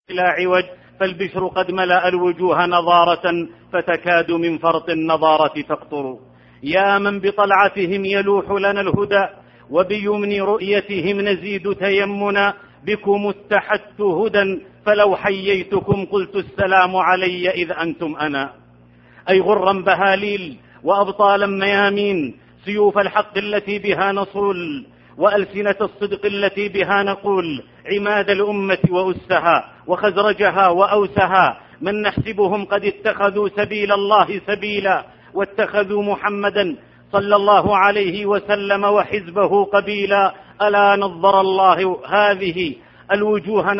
لا عوج، فالبشر قد ملأ الوجوه نضارة، فتكاد من فرط النضارة تقطر. يا من بطلعتهم يلوح لنا الهدى، وبيمن رؤيتهم نزيد تيمنا، بكم اتحدت هدى، فلو حييتكم قلت السلام علي إذ أنتم أنا. أي غرا بهاليل وأبطالا ميامين، سيوف الحق التي بها نصول، وألسنة الصدق التي بها نقول، عماد الأمة وأسها وخزرجها وأوسها، من نحسبهم قد اتخذوا سبيل الله سبيلا، واتخذوا محمدا صلى الله عليه وسلم وحزبه قبيلا. ألا نظر الله هذه الوجوه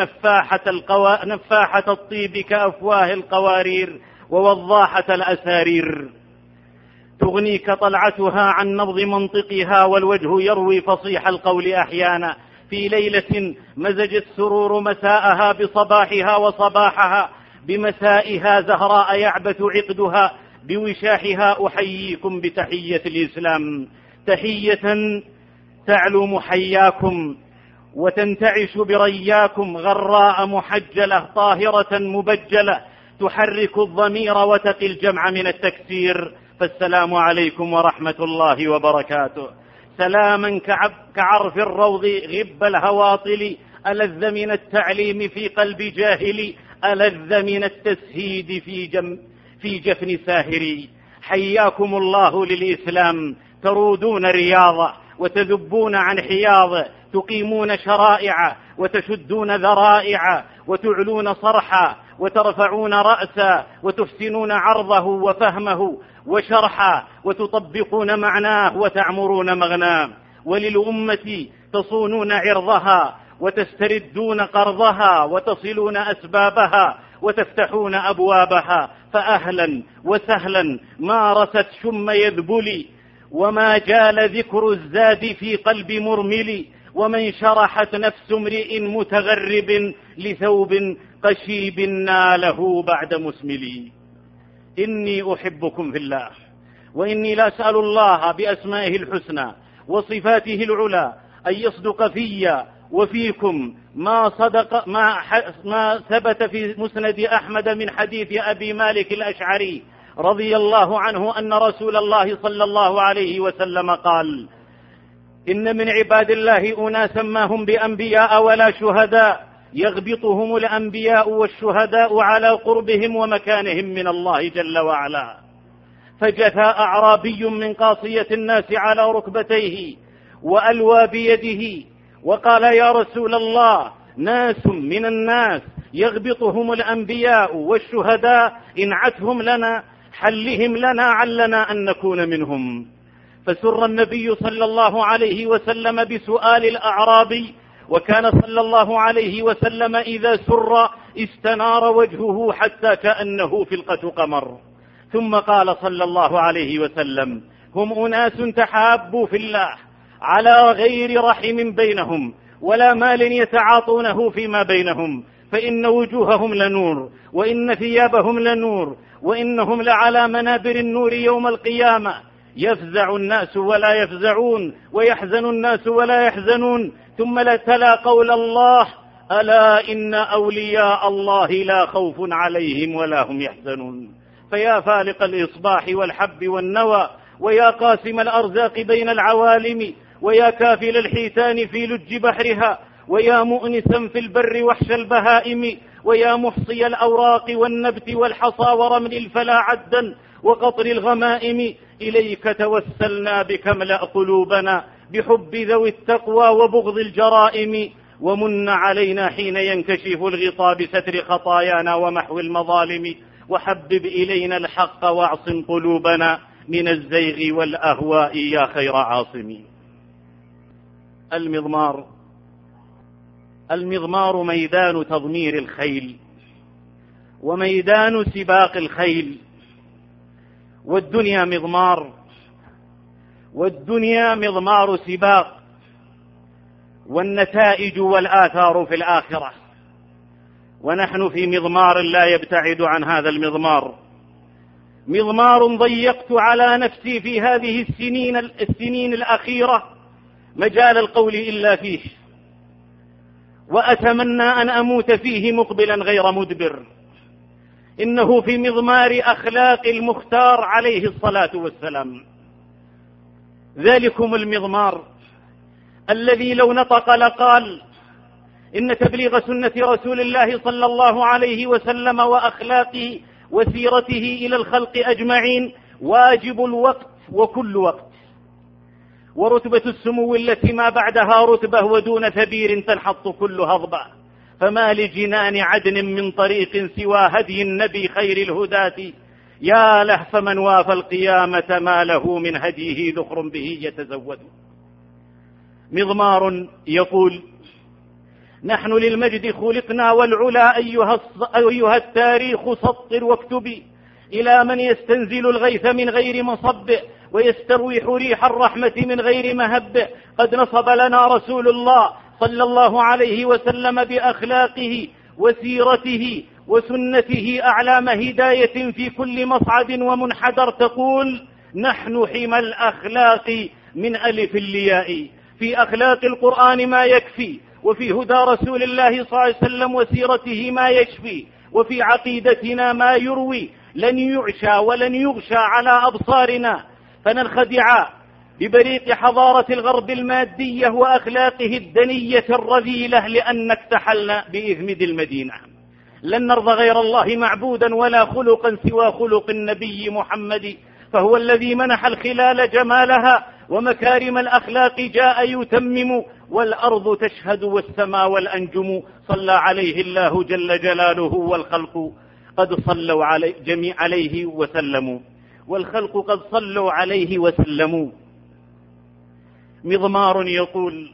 نفاحة الطيب كأفواه القوارير، ووضاحة الأسارير، تغنيك طلعتها عن نبض منطقها، والوجه يروي فصيح القول أحيانا. في ليلة مزج السرور مساءها بصباحها، وصباحها بمسائها، زهراء يعبث عقدها بوشاحها. أحييكم بتحية الإسلام، تحية تعلو محياكم وتنتعش برياكم، غراء محجلة طاهرة مبجلة، تحرك الضمير وتقي الجمع من التكسير. فالسلام عليكم ورحمة الله وبركاته. سلاما كعرف الروض غب الهواطل، ألذ من التعليم في قلب جاهل، ألذ من التسهيد في جفن ساهري. حياكم الله للإسلام، ترودون رياضة وتذبون عن حياض، تقيمون شرائع وتشدون ذرائع، وتعلون صرحا وترفعون رأسا، وتحسنون عرضه وفهمه وشرحا، وتطبقون معناه وتعمرون مغناه. وللأمة تصونون عرضها وتستردون قرضها، وتصلون أسبابها وتفتحون أبوابها. فأهلا وسهلا مارست شم يذبلي، وما جال ذكر الزاد في قلب مرمل، ومن شرحت نفس امرئ متغرب لثوب قشيب ناله بعد مسملي. إني أحبكم في الله، وإني لا أسأل الله بأسمائه الحسنى وصفاته العلى أن يصدق في وفيكم ما ثبت في مسند أحمد من حديث أبي مالك الأشعري رضي الله عنه أن رسول الله صلى الله عليه وسلم قال: إن من عباد الله أناسا ما هم بأنبياء ولا شهداء، يغبطهم الأنبياء والشهداء على قربهم ومكانهم من الله جل وعلا. فجثى أعرابي من قاصية الناس على ركبتيه وألوى بيده وقال: يا رسول الله، ناس من الناس يغبطهم الأنبياء والشهداء، انعتهم لنا، حلهم لنا علنا أن نكون منهم. فسر النبي صلى الله عليه وسلم بسؤال الأعرابي، وكان صلى الله عليه وسلم إذا سر استنار وجهه حتى كأنه فلقة قمر. ثم قال صلى الله عليه وسلم: هم أناس تحابوا في الله على غير رحم بينهم ولا مال يتعاطونه فيما بينهم، فإن وجوههم لنور، وإن ثيابهم لنور، وإنهم لعلى منابر النور يوم القيامة. يفزع الناس ولا يفزعون، ويحزن الناس ولا يحزنون. ثم لتلا قول الله: ألا إن أولياء الله لا خوف عليهم ولا هم يحزنون. فيا فالق الإصباح والحب والنوى، ويا قاسم الأرزاق بين العوالم، ويا كافل الحيتان في لج بحرها، ويا مؤنسا في البر وحش البهائم، ويا محصي الأوراق والنبت والحصى ورمل الفلا عدا وقطر الغمائم، إليك توسلنا بك املأ قلوبنا بحب ذوي التقوى وبغض الجرائم، ومن علينا حين ينكشف الغطاء بستر خطايانا ومحو المظالم، وحبب إلينا الحق واعصم قلوبنا من الزيغ والأهواء يا خير عاصم. المضمار ميدان تضمير الخيل وميدان سباق الخيل، والدنيا مضمار سباق، والنتائج والآثار في الآخرة، ونحن في مضمار لا يبتعد عن هذا المضمار. مضمار ضيقت على نفسي في هذه السنين الأخيرة مجال القول إلا فيه، وأتمنى أن أموت فيه مقبلا غير مدبر. إنه في مضمار أخلاق المختار عليه الصلاة والسلام. ذلكم المضمار الذي لو نطق لقال إن تبليغ سنة رسول الله صلى الله عليه وسلم وأخلاقه وسيرته إلى الخلق أجمعين واجب الوقت وكل وقت، ورتبة السمو التي ما بعدها رتبة ودون ثبير تنحط كل هضبة، فما لجنان عدن من طريق سوى هدي النبي خير الهداة، يا له فمن وافى القيامة ما له من هديه ذخر به يتزود. مضمار يقول: نحن للمجد خلقنا والعلا أيها التاريخ سطر واكتبي، إلى من يستنزل الغيث من غير مصب ويستروح ريح الرحمة من غير مهب. قد نصب لنا رسول الله صلى الله عليه وسلم بأخلاقه وسيرته وسنته أعلام هداية في كل مصعد ومنحدر، تقول: نحن حمى الأخلاق من ألف الياء. في أخلاق القرآن ما يكفي، وفي هدى رسول الله صلى الله عليه وسلم وسيرته ما يشفي، وفي عقيدتنا ما يروي. لن يعشى ولن يغشى على أبصارنا فننخدع ببريق حضارة الغرب المادية وأخلاقه الدنية الرذيلة لأن اكتحلنا بإذمد المدينة. لن نرضى غير الله معبودا ولا خلقا سوى خلق النبي محمد، فهو الذي منح الخلال جمالها ومكارم الأخلاق جاء يتمم، والأرض تشهد والسماء والأنجم. صلى عليه الله جل جلاله والخلق قد صلوا عليه وسلموا، والخلق قد صلوا عليه وسلموا. مضمار يقول: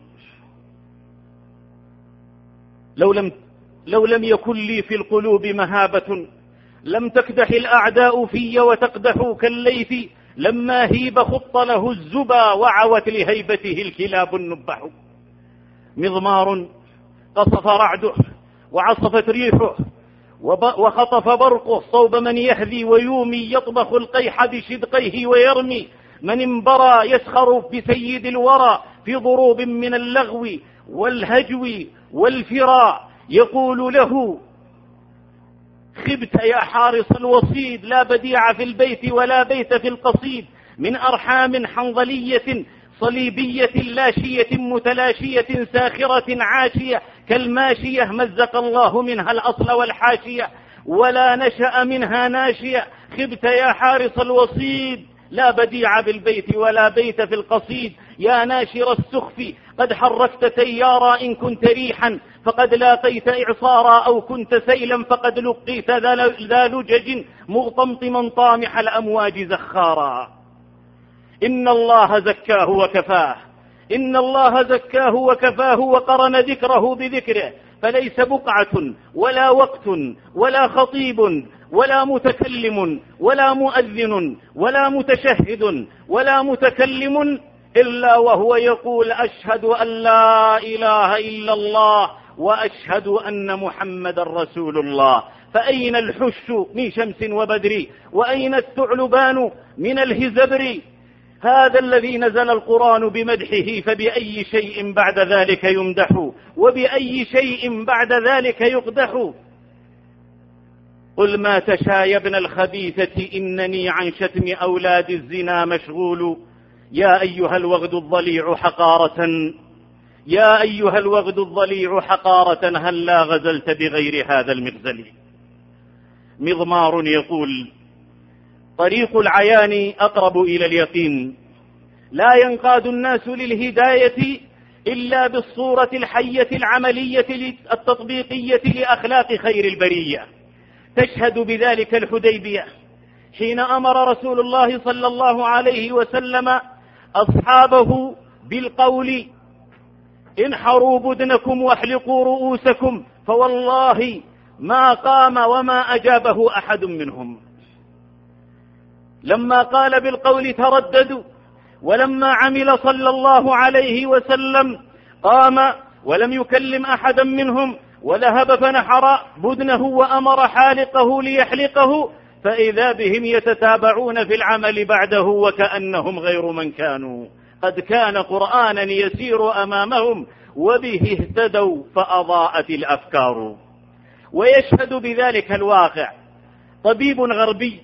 لو لم يكن لي في القلوب مهابة لم تكدح الأعداء في وتقدح كالليث، لما هيب خط له الزبا وعوت لهيبته الكلاب النبح. مضمار قصف رعده وعصفت ريحه وخطف برقه صوب من يهذي ويومي، يطبخ القيح بشدقيه ويرمي من انبرى، يسخر بسيد الورى في ضروب من اللغو والهجو والفرا، يقول له: خبت يا حارس الوصيد، لا بديع في البيت ولا بيت في القصيد، من أرحام حنظلية صليبية لاشية متلاشية ساخرة عاشية كالماشية، مزق الله منها الأصل والحاشية ولا نشأ منها ناشية. خبت يا حارس الوصيد، لا بديع بالبيت ولا بيت في القصيد، يا ناشر السخف قد حركت تيارا، إن كنت ريحا فقد لاقيت إعصارا، أو كنت سيلا فقد لقيت ذا لجج مغطمطما طامح الأمواج زخارا. إن الله زكاه وكفاه، إن الله زكاه وكفاه، وقرن ذكره بذكره، فليس بقعة ولا وقت ولا خطيب ولا متكلم ولا مؤذن ولا متشهد ولا متكلم إلا وهو يقول: أشهد أن لا إله إلا الله وأشهد أن محمد رسول الله. فأين الحش من شمس وبدر، وأين الثعلبان من الهزبر؟ هذا الذي نزل القرآن بمدحه، فبأي شيء بعد ذلك يمدح، وبأي شيء بعد ذلك يقدح. قل ما تشاء يا ابن الخبيثة، إنني عن شتم أولاد الزنا مشغول، يا أيها الوغد الضليع حقارة، يا أيها الوغد الضليع حقارة، هل لا غزلت بغير هذا المغزل. مضمار يقول: طريق العيان أقرب إلى اليقين، لا ينقاد الناس للهداية إلا بالصورة الحية العملية التطبيقية لأخلاق خير البرية. تشهد بذلك الحديبية حين أمر رسول الله صلى الله عليه وسلم أصحابه بالقول: انحروا بدنكم واحلقوا رؤوسكم، فوالله ما قام وما أجابه أحد منهم. لما قال بالقول ترددوا، ولما عمل صلى الله عليه وسلم قام ولم يكلم أحدا منهم، وذهب فنحر بدنه وأمر حالقه ليحلقه، فإذا بهم يتتابعون في العمل بعده وكأنهم غير من كانوا. قد كان قرآنا يسير أمامهم وبه اهتدوا فأضاءت الأفكار. ويشهد بذلك الواقع طبيب غربي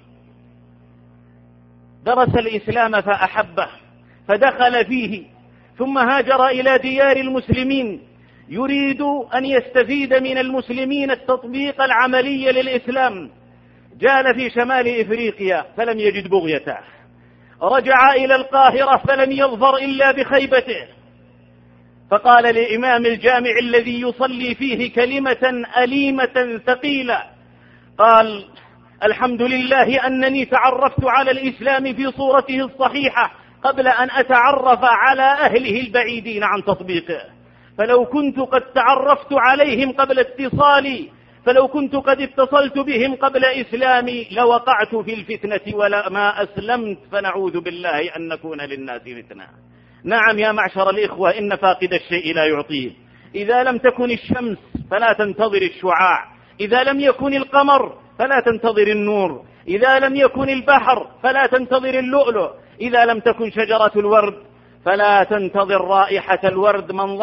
درس الإسلام فأحبه فدخل فيه، ثم هاجر إلى ديار المسلمين يريد أن يستفيد من المسلمين التطبيق العملي للإسلام. جال في شمال إفريقيا فلم يجد بغيته، رجع إلى القاهرة فلم يظفر إلا بخيبته، فقال لإمام الجامع الذي يصلي فيه كلمة أليمة ثقيلة، قال: الحمد لله أنني تعرفت على الإسلام في صورته الصحيحة قبل أن أتعرف على أهله البعيدين عن تطبيقه، فلو كنت قد تعرفت عليهم قبل اتصالي، فلو كنت قد اتصلت بهم قبل إسلامي لوقعت في الفتنة ولا ما أسلمت، فنعوذ بالله أن نكون للناس فتنة. نعم يا معشر الإخوة، إن فاقد الشيء لا يعطيه. إذا لم تكن الشمس فلا تنتظر الشعاع، إذا لم يكن القمر فلا تنتظر النور، إذا لم يكن البحر فلا تنتظر اللؤلؤ، إذا لم تكن شجرة الورد فلا تنتظر رائحة الورد. من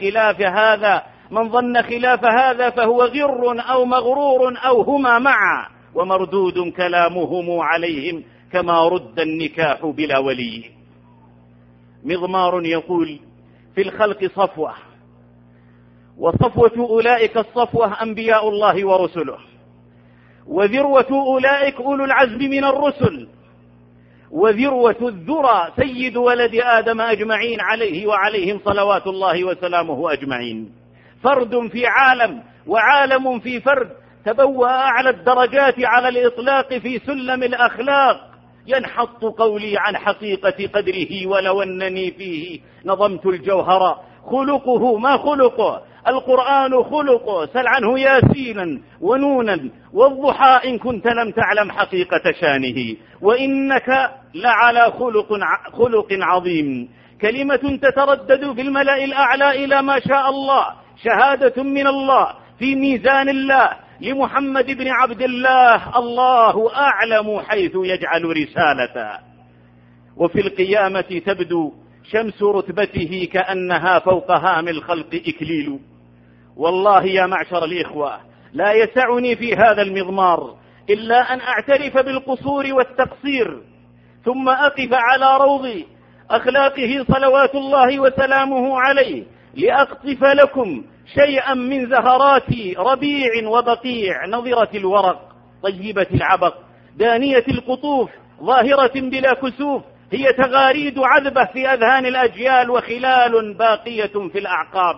ظن خلاف هذا فهو غر أو مغرور أو هما معا، ومردود كلامهم عليهم كما رد النكاح بلا ولي. مضمار يقول: في الخلق صفوة، وصفوة أولئك الصفوة أنبياء الله ورسله، وذروة أولئك أولو العزم من الرسل، وذروة الذرى سيد ولد آدم أجمعين عليه وعليهم صلوات الله وسلامه أجمعين. فرد في عالم وعالم في فرد، تبوأ أعلى الدرجات على الإطلاق في سلم الأخلاق. ينحط قولي عن حقيقة قدره ولو أنني فيه نظمت الجوهر. خلقه ما خلقه، القرآن خلقه، سل عنه ياسينا ونونا والضحى إن كنت لم تعلم حقيقة شانه، وإنك لعلى خلق عظيم. كلمة تتردد في الملأ الأعلى إلى ما شاء الله، شهادة من الله في ميزان الله لمحمد بن عبد الله، الله أعلم حيث يجعل رسالته. وفي القيامة تبدو شمس رتبته كأنها فوق هام الخلق إكليل. والله يا معشر الإخوة، لا يسعني في هذا المضمار إلا أن أعترف بالقصور والتقصير، ثم أقف على روض أخلاقه صلوات الله وسلامه عليه لأقطف لكم شيئا من زهرات ربيع وبقيع، نضرة الورق طيبة العبق دانية القطوف ظاهرة بلا كسوف، هي تغاريد عذبة في أذهان الأجيال وخلال باقية في الأعقاب.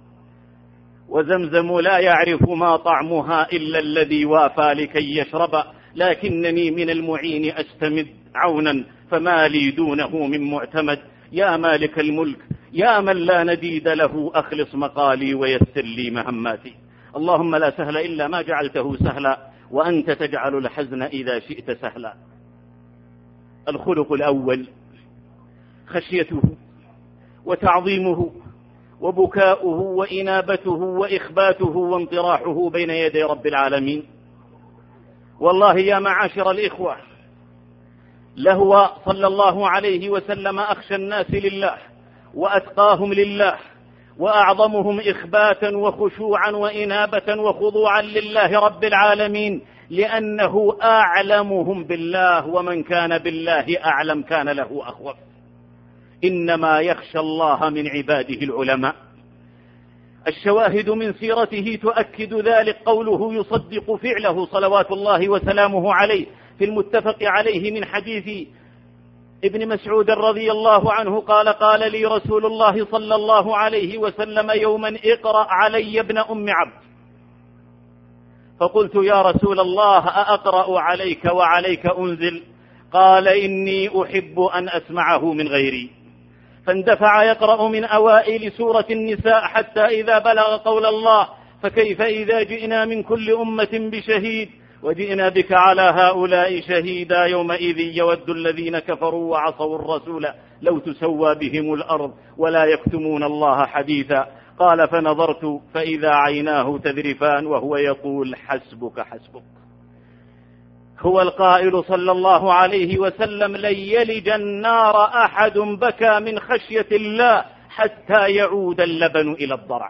وزمزم لا يعرف ما طعمها إلا الذي وافى لكي يشرب، لكنني من المعين أستمد عونا فما لي دونه من معتمد. يا مالك الملك، يا من لا نديد له، أخلص مقالي ويسر لي مهماتي. اللهم لا سهل إلا ما جعلته سهلا، وأنت تجعل الحزن إذا شئت سهلا. الخلق الأول خشيته وتعظيمه وبكاؤه وإنابته وإخباته وانطراحه بين يدي رب العالمين. والله يا معاشر الإخوة، لهو صلى الله عليه وسلم أخشى الناس لله وأتقاهم لله وأعظمهم إخباتا وخشوعا وإنابة وخضوعا لله رب العالمين، لأنه أعلمهم بالله، ومن كان بالله أعلم كان له أخوف. إنما يخشى الله من عباده العلماء. الشواهد من سيرته تؤكد ذلك، قوله يصدق فعله صلوات الله وسلامه عليه في المتفق عليه من حديث ابن مسعود رضي الله عنه قال: قال لي رسول الله صلى الله عليه وسلم يوما: اقرأ علي ابن أم عبد. فقلت: يا رسول الله، أأقرأ عليك وعليك أنزل؟ قال: إني أحب أن أسمعه من غيري. فاندفع يقرأ من أوائل سورة النساء حتى إذا بلغ قول الله: فكيف إذا جئنا من كل أمة بشهيد وجئنا بك على هؤلاء شهيدا يومئذ يود الذين كفروا وعصوا الرسول لو تسوى بهم الأرض ولا يكتمون الله حديثا. قال: فنظرت فإذا عيناه تذرفان وهو يقول: حسبك حسبك. هو القائل صلى الله عليه وسلم: لن يلج النار أحد بكى من خشية الله حتى يعود اللبن إلى الضرع.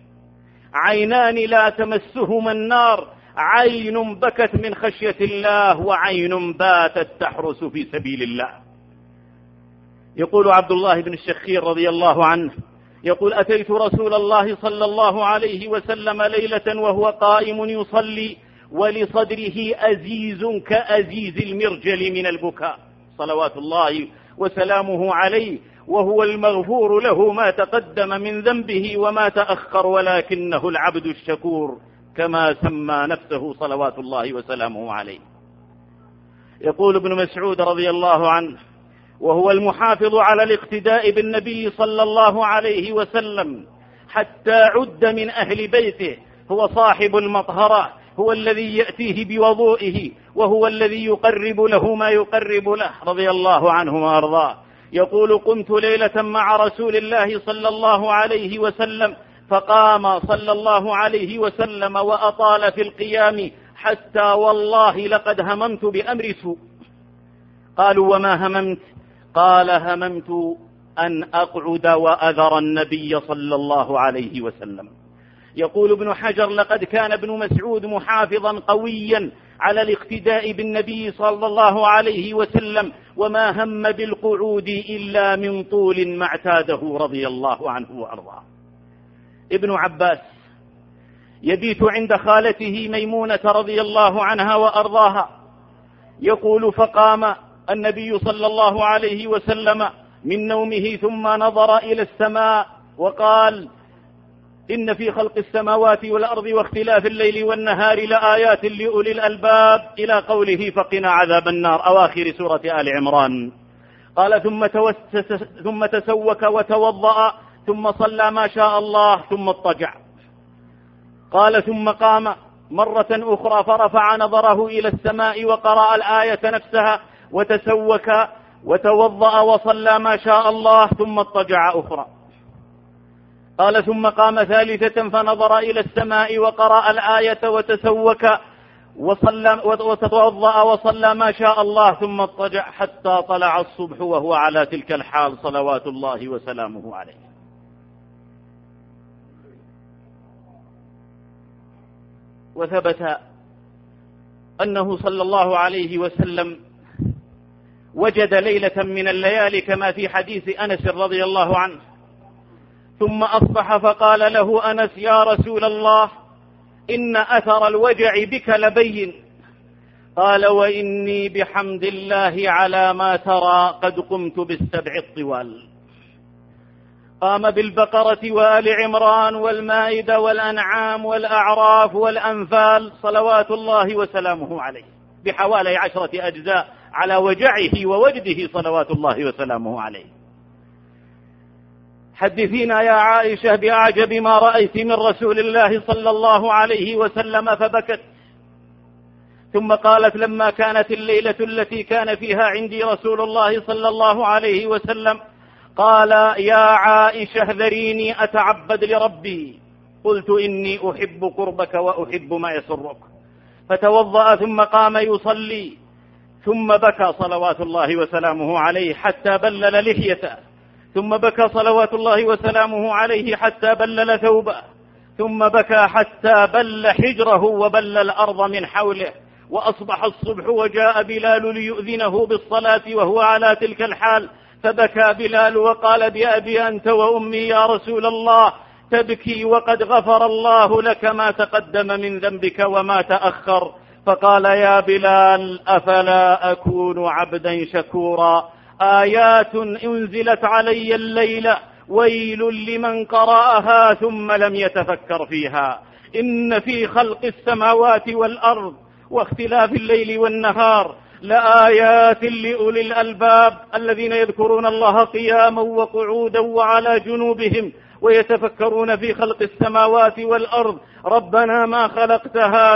عينان لا تمسهما النار، عين بكت من خشية الله وعين باتت تحرس في سبيل الله. يقول عبد الله بن الشخير رضي الله عنه، يقول: أتيت رسول الله صلى الله عليه وسلم ليلة وهو قائم يصلي ولصدره أزيز كأزيز المرجل من البكاء صلوات الله وسلامه عليه، وهو المغفور له ما تقدم من ذنبه وما تأخر، ولكنه العبد الشكور كما سمى نفسه صلوات الله وسلامه عليه. يقول ابن مسعود رضي الله عنه، وهو المحافظ على الاقتداء بالنبي صلى الله عليه وسلم حتى عد من أهل بيته، هو صاحب المطهرة، هو الذي يأتيه بوضوئه، وهو الذي يقرب له ما يقرب له رضي الله عنه وأرضاه. يقول: قمت ليلة مع رسول الله صلى الله عليه وسلم، فقام صلى الله عليه وسلم وأطال في القيام حتى والله لقد هممت بأمر سوء. قالوا: وما هممت؟ قال: هممت أن أقعد وأذر النبي صلى الله عليه وسلم. يقول ابن حجر: لقد كان ابن مسعود محافظا قويا على الاقتداء بالنبي صلى الله عليه وسلم، وما هم بالقعود إلا من طول ما اعتاده رضي الله عنه وأرضاه. ابن عباس يبيت عند خالته ميمونة رضي الله عنها وأرضاها. يقول: فقام النبي صلى الله عليه وسلم من نومه ثم نظر إلى السماء وقال: إن في خلق السماوات والأرض واختلاف الليل والنهار لآيات لأولي الألباب، إلى قوله: فقنا عذاب النار، أواخر سورة آل عمران. قال: ثم تسوك وتوضأ، ثم صلى ما شاء الله، ثم اضطجع. قال: ثم قام مرة أخرى فرفع نظره إلى السماء وقرأ الآية نفسها، وتسوك وتوضأ وصلى ما شاء الله، ثم اضطجع أخرى. قال: ثم قام ثالثة فنظر إلى السماء وقرأ الآية وتسوك وتوضأ وصلى ما شاء الله، ثم اضطجع حتى طلع الصبح وهو على تلك الحال صلوات الله وسلامه عليه. وثبت أنه صلى الله عليه وسلم وجد ليلة من الليالي كما في حديث أنس رضي الله عنه، ثم أصبح فقال له أنس: يا رسول الله، إن أثر الوجع بك لبين. قال: وإني بحمد الله على ما ترى قد قمت بالسبع الطوال. قام بالبقرة وآل عمران والمائدة والأنعام والأعراف والأنفال صلوات الله وسلامه عليه بحوالي 10 أجزاء على وجعه ووجده صلوات الله وسلامه عليه. حدثينا يا عائشة بأعجب ما رأيت من رسول الله صلى الله عليه وسلم، فبكت. ثم قالت: لما كانت الليلة التي كان فيها عندي رسول الله صلى الله عليه وسلم، قال: يا عائشة ذريني أتعبد لربي. قلت: إني أحب قربك وأحب ما يسرك. فتوضأ ثم قام يصلي، ثم بكى صلوات الله وسلامه عليه حتى بلل لحيته، ثم بكى صلوات الله وسلامه عليه حتى بلل ثوبه، ثم بكى حتى بل حجره وبل الأرض من حوله. وأصبح الصبح وجاء بلال ليؤذنه بالصلاة وهو على تلك الحال، فبكى بلال وقال: بأبي أنت وأمي يا رسول الله، تبكي وقد غفر الله لك ما تقدم من ذنبك وما تأخر. فقال: يا بلال، أفلا أكون عبدا شكورا؟ آيات أنزلت علي الليلة، ويل لمن قرأها ثم لم يتفكر فيها. إن في خلق السماوات والأرض واختلاف الليل والنهار لآيات لأولي الألباب الذين يذكرون الله قياما وقعودا وعلى جنوبهم ويتفكرون في خلق السماوات والأرض. ربنا ما خلقت هذا